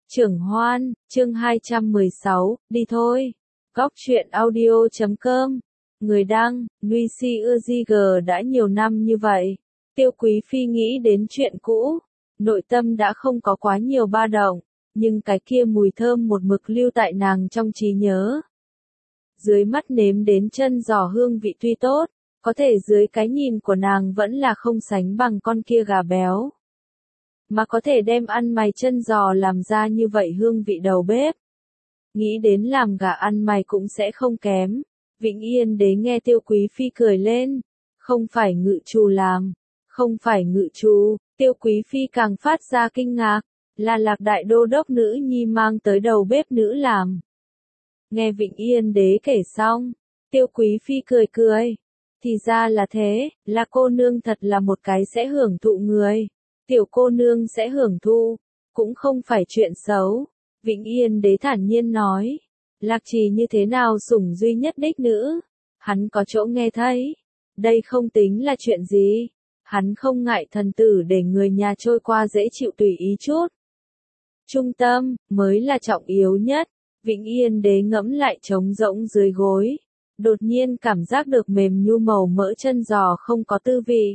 Trưởng Hoan, chương 216, đi thôi. Góc truyện audio.com. Người đăng, Nguy Si Ư đã nhiều năm như vậy. Tiêu Quý Phi nghĩ đến chuyện cũ, nội tâm đã không có quá nhiều ba động, nhưng cái kia mùi thơm một mực lưu tại nàng trong trí nhớ. Dưới mắt nếm đến chân giò hương vị tuy tốt, có thể dưới cái nhìn của nàng vẫn là không sánh bằng con kia gà béo. Mà có thể đem ăn mày chân giò làm ra như vậy hương vị đầu bếp. Nghĩ đến làm gà ăn mày cũng sẽ không kém. Vĩnh Yên Đế nghe Tiêu Quý Phi cười lên. Không phải ngự trù làm. Không phải ngự trù. Tiêu Quý Phi càng phát ra kinh ngạc. Là Lạc Đại Đô Đốc nữ nhi mang tới đầu bếp nữ làm. Nghe Vĩnh Yên Đế kể xong. Tiêu Quý Phi cười cười. Thì ra là thế, là cô nương thật là một cái sẽ hưởng thụ người. Tiểu cô nương sẽ hưởng thụ, cũng không phải chuyện xấu. Vĩnh Yên Đế thản nhiên nói, Lạc Trì như thế nào sủng duy nhất đích nữ, hắn có chỗ nghe thấy, đây không tính là chuyện gì, hắn không ngại thần tử để người nhà trôi qua dễ chịu tùy ý chút. Trung tâm, mới là trọng yếu nhất, Vĩnh Yên Đế ngẫm lại trống rỗng dưới gối, đột nhiên cảm giác được mềm nhu màu mỡ chân giò không có tư vị.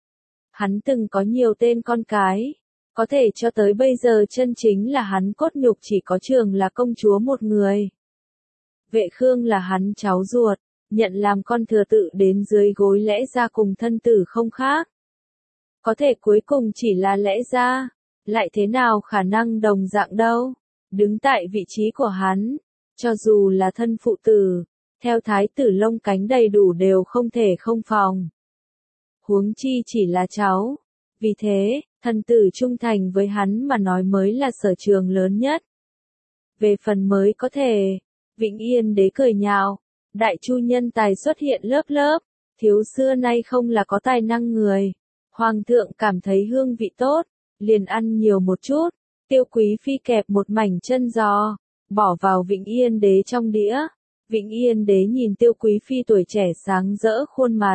Hắn từng có nhiều tên con cái, có thể cho tới bây giờ chân chính là hắn cốt nhục chỉ có Trường là công chúa một người. Vệ Khương là hắn cháu ruột, nhận làm con thừa tự đến dưới gối lẽ ra cùng thân tử không khác. Có thể cuối cùng chỉ là lẽ ra, lại thế nào khả năng đồng dạng đâu, đứng tại vị trí của hắn, cho dù là thân phụ tử, theo thái tử lông cánh đầy đủ đều không thể không phòng. Huống chi chỉ là cháu. Vì thế, thần tử trung thành với hắn mà nói mới là sở trường lớn nhất. Về phần mới có thể, Vĩnh Yên Đế cười nhạo, đại chu nhân tài xuất hiện lớp lớp, thiếu xưa nay không là có tài năng người. Hoàng thượng cảm thấy hương vị tốt, liền ăn nhiều một chút, Tiêu Quý Phi kẹp một mảnh chân giò, bỏ vào Vĩnh Yên Đế trong đĩa. Vĩnh Yên Đế nhìn Tiêu Quý Phi tuổi trẻ sáng rỡ khuôn mặt.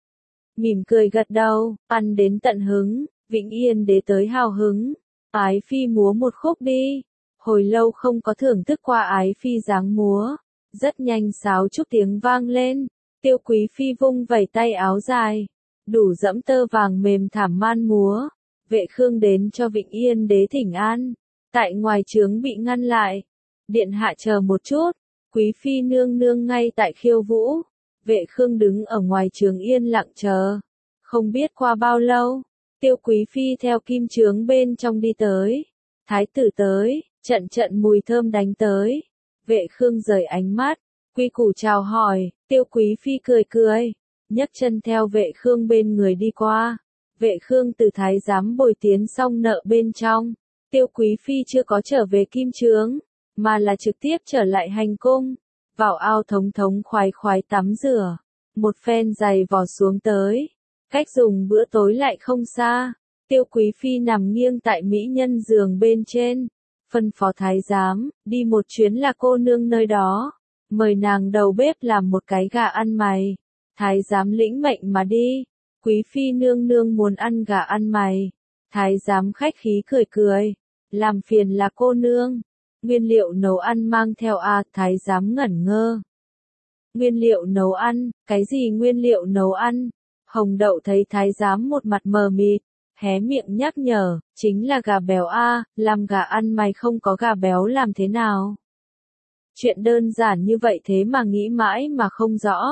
Mỉm cười gật đầu, ăn đến tận hứng, Vĩnh Yên Đế tới hào hứng. Ái Phi múa một khúc đi. Hồi lâu không có thưởng thức qua Ái Phi dáng múa. Rất nhanh sáo trúc tiếng vang lên. Tiêu Quý Phi vung vẩy tay áo dài. Đủ dẫm tơ vàng mềm thảm man múa. Vệ Khương đến cho Vĩnh Yên Đế thỉnh an. Tại ngoài trướng bị ngăn lại. Điện hạ chờ một chút. Quý Phi nương nương ngay tại khiêu vũ. Vệ Khương đứng ở ngoài trường yên lặng chờ. Không biết qua bao lâu, Tiêu Quý Phi theo kim trướng bên trong đi tới. Thái tử tới, trận trận mùi thơm đánh tới. Vệ Khương rời ánh mắt, quy củ chào hỏi, Tiêu Quý Phi cười cười, nhấc chân theo Vệ Khương bên người đi qua. Vệ Khương từ thái giám bồi tiến xong nợ bên trong. Tiêu Quý Phi chưa có trở về kim trướng, mà là trực tiếp trở lại hành cung. Vào ao thống thống khoái khoái tắm rửa, một phen giày vò xuống tới, cách dùng bữa tối lại không xa, Tiêu Quý Phi nằm nghiêng tại mỹ nhân giường bên trên, phân phó thái giám, đi một chuyến là cô nương nơi đó, mời nàng đầu bếp làm một cái gà ăn mày, thái giám lĩnh mệnh mà đi, Quý Phi nương nương muốn ăn gà ăn mày, thái giám khách khí cười cười, làm phiền là cô nương. Nguyên liệu nấu ăn mang theo thái giám ngẩn ngơ. Nguyên liệu nấu ăn, cái gì nguyên liệu nấu ăn? Hồng Đậu thấy thái giám một mặt mờ mịt, hé miệng nhắc nhở, chính là gà béo làm gà ăn mày không có gà béo làm thế nào? Chuyện đơn giản như vậy thế mà nghĩ mãi mà không rõ.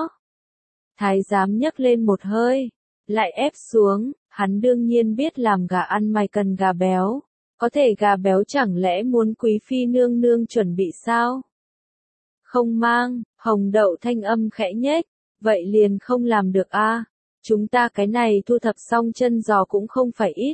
Thái giám nhấc lên một hơi, lại ép xuống, hắn đương nhiên biết làm gà ăn mày cần gà béo. Có thể gà béo chẳng lẽ muốn Quý Phi nương nương chuẩn bị sao? Không mang, Hồng Đậu thanh âm khẽ nhếch, vậy liền không làm được chúng ta cái này thu thập xong chân giò cũng không phải ít.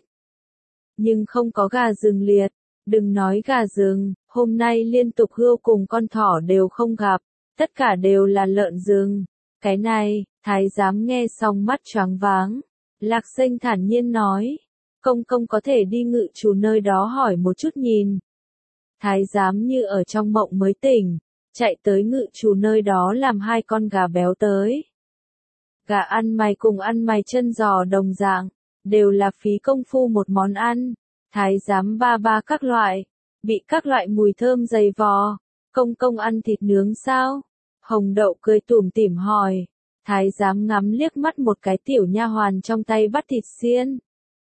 Nhưng không có gà rừng liệt, đừng nói gà rừng, hôm nay liên tục hươu cùng con thỏ đều không gặp, tất cả đều là lợn rừng. Cái này, thái giám nghe xong mắt choáng váng, Lạc Sênh thản nhiên nói. Công công có thể đi ngự chủ nơi đó hỏi một chút nhìn. Thái giám như ở trong mộng mới tỉnh, chạy tới ngự chủ nơi đó làm 2 con gà béo tới. Gà ăn mày cùng ăn mày chân giò đồng dạng, đều là phí công phu một món ăn. Thái giám ba các loại, bị các loại mùi thơm dày vò. Công công ăn thịt nướng sao? Hồng Đậu cười tủm tỉm hỏi. Thái giám ngắm liếc mắt một cái tiểu nha hoàn trong tay bắt thịt xiên.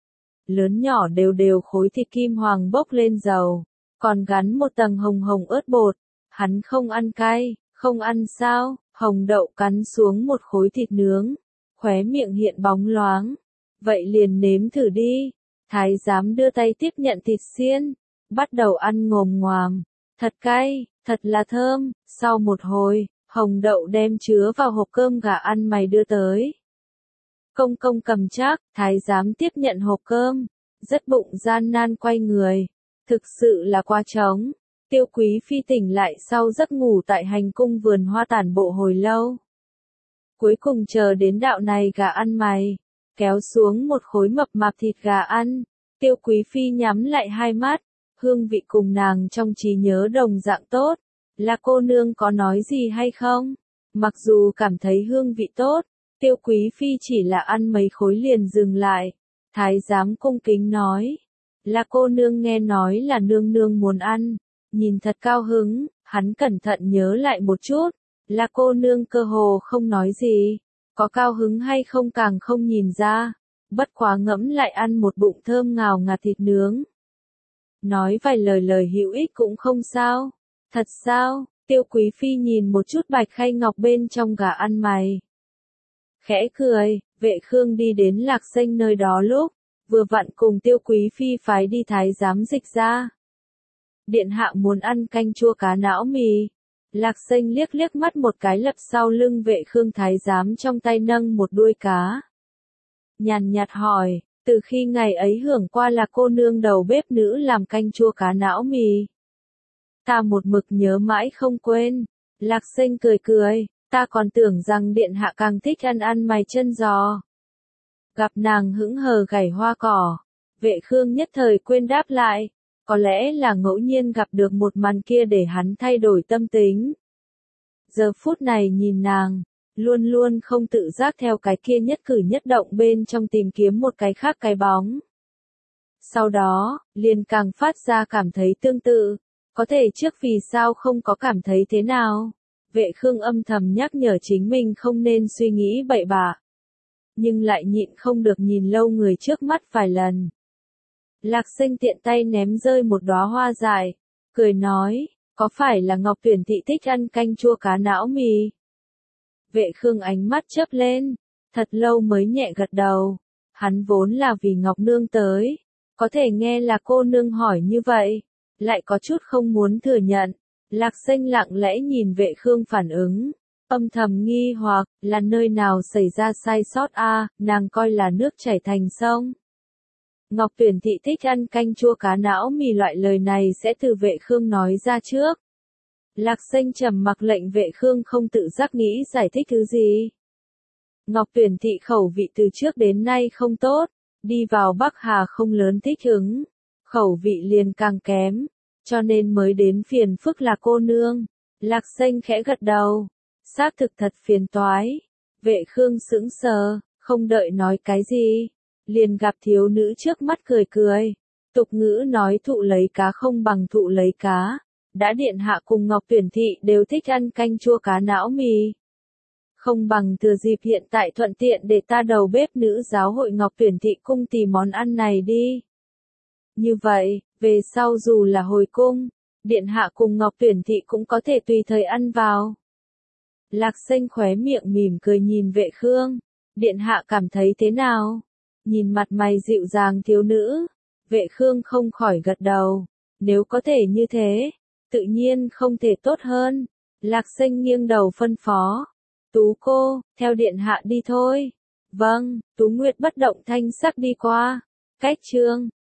Lớn nhỏ đều đều khối thịt kim hoàng bốc lên dầu, còn gắn một tầng hồng hồng ớt bột. Hắn không ăn cay, không ăn sao? Hồng Đậu cắn xuống một khối thịt nướng, khóe miệng hiện bóng loáng. Vậy liền nếm thử đi. Thái giám đưa tay tiếp nhận thịt xiên, bắt đầu ăn ngồm ngoàm. Thật cay, thật là thơm. Sau một hồi, Hồng Đậu đem chứa vào hộp cơm gà ăn mày đưa tới. Công công cầm chắc, thái giám tiếp nhận hộp cơm, rất bụng gian nan quay người. Thực sự là quá trống. Tiêu Quý Phi tỉnh lại sau giấc ngủ tại hành cung vườn hoa tản bộ hồi lâu. Cuối cùng chờ đến đạo này gà ăn mày, kéo xuống một khối mập mạp thịt gà ăn. Tiêu Quý Phi nhắm lại hai mắt, hương vị cùng nàng trong trí nhớ đồng dạng tốt. Là cô nương có nói gì hay không? Mặc dù cảm thấy hương vị tốt, Tiêu Quý Phi chỉ là ăn mấy khối liền dừng lại. Thái giám cung kính nói. Là cô nương nghe nói là nương nương muốn ăn. Nhìn thật cao hứng, hắn cẩn thận nhớ lại một chút. Là cô nương cơ hồ không nói gì. Có cao hứng hay không càng không nhìn ra. Bất quá ngẫm lại ăn một bụng thơm ngào ngạt thịt nướng. Nói vài lời hữu ích cũng không sao. Thật sao? Tiêu Quý Phi nhìn một chút bạch khay ngọc bên trong gà ăn mày. Khẽ cười, Vệ Khương đi đến Lạc Xanh nơi đó lúc, vừa vặn cùng Tiêu Quý Phi phái đi thái giám dịch ra. Điện hạ muốn ăn canh chua cá não mì. Lạc Xanh liếc liếc mắt một cái lập sau lưng Vệ Khương thái giám trong tay nâng một đuôi cá. Nhàn nhạt hỏi, từ khi ngày ấy hưởng qua là cô nương đầu bếp nữ làm canh chua cá não mì. Ta một mực nhớ mãi không quên. Lạc Xanh cười cười, ta còn tưởng rằng điện hạ càng thích ăn mày chân giò. Gặp nàng hững hờ gảy hoa cỏ, Vệ Khương nhất thời quên đáp lại, có lẽ là ngẫu nhiên gặp được một màn kia để hắn thay đổi tâm tính. Giờ phút này nhìn nàng, luôn luôn không tự giác theo cái kia nhất cử nhất động bên trong tìm kiếm một cái khác cái bóng. Sau đó, liền càng phát ra cảm thấy tương tự. Có thể trước vì sao không có cảm thấy thế nào? Vệ Khương âm thầm nhắc nhở chính mình không nên suy nghĩ bậy bạ. Nhưng lại nhịn không được nhìn lâu người trước mắt vài lần. Lạc Xanh tiện tay ném rơi một đóa hoa dại, cười nói, có phải là Ngọc Tuyển thị thích ăn canh chua cá não mì? Vệ Khương ánh mắt chớp lên, thật lâu mới nhẹ gật đầu. Hắn vốn là vì Ngọc Nương tới, có thể nghe là cô nương hỏi như vậy. Lại có chút không muốn thừa nhận. Lạc Xanh lặng lẽ nhìn Vệ Khương phản ứng, âm thầm nghi hoặc, là nơi nào xảy ra sai sót nàng coi là nước chảy thành sông. Ngọc Tuyển thị thích ăn canh chua cá não mì, loại lời này sẽ từ Vệ Khương nói ra trước. Lạc Xanh trầm mặc lệnh Vệ Khương không tự giác nghĩ giải thích thứ gì. Ngọc Tuyển thị khẩu vị từ trước đến nay không tốt, đi vào Bắc Hà không lớn thích ứng. Khẩu vị liền càng kém, cho nên mới đến phiền phức là cô nương. Lạc Xanh khẽ gật đầu, xác thực thật phiền toái. Vệ Khương sững sờ, không đợi nói cái gì, liền gặp thiếu nữ trước mắt cười cười. Tục ngữ nói thụ lấy cá không bằng thụ lấy cá, đã điện hạ cùng Ngọc Tuyển thị đều thích ăn canh chua cá não mì. Không bằng thừa dịp hiện tại thuận tiện để ta đầu bếp nữ giáo hội Ngọc Tuyển thị cung tìm món ăn này đi. Như vậy, về sau dù là hồi cung, điện hạ cùng Ngọc Tuyển thị cũng có thể tùy thời ăn vào. Lạc Xanh khóe miệng mỉm cười nhìn Vệ Khương, điện hạ cảm thấy thế nào? Nhìn mặt mày dịu dàng thiếu nữ, Vệ Khương không khỏi gật đầu, nếu có thể như thế, tự nhiên không thể tốt hơn. Lạc Xanh nghiêng đầu phân phó, Tú cô, theo điện hạ đi thôi. Vâng, Tú Nguyệt bất động thanh sắc đi qua. Cách chương